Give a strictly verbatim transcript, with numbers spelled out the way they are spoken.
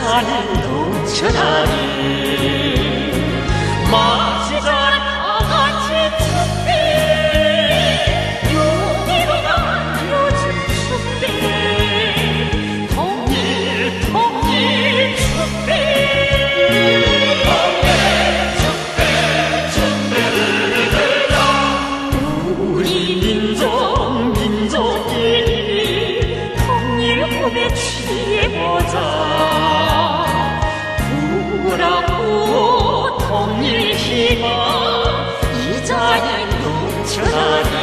산이 넘쳐나니 마시자 다같이 축배 용기로 나눠준 축배 통일 통일 축배 통일 축배 축배를 들라 우리 민족 민족끼리 통일 꿈에 취해보자 부라고 통일 희망 이 자리 넘쳐나니